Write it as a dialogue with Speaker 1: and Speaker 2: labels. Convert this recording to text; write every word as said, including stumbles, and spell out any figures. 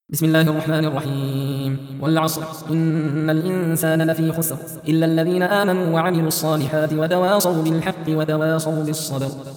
Speaker 1: بسم الله الرحمن الرحيم والعصر إن الإنسان لفي خسر إلا الذين آمنوا وعملوا الصالحات وتواصوا بالحق وتواصوا بالصبر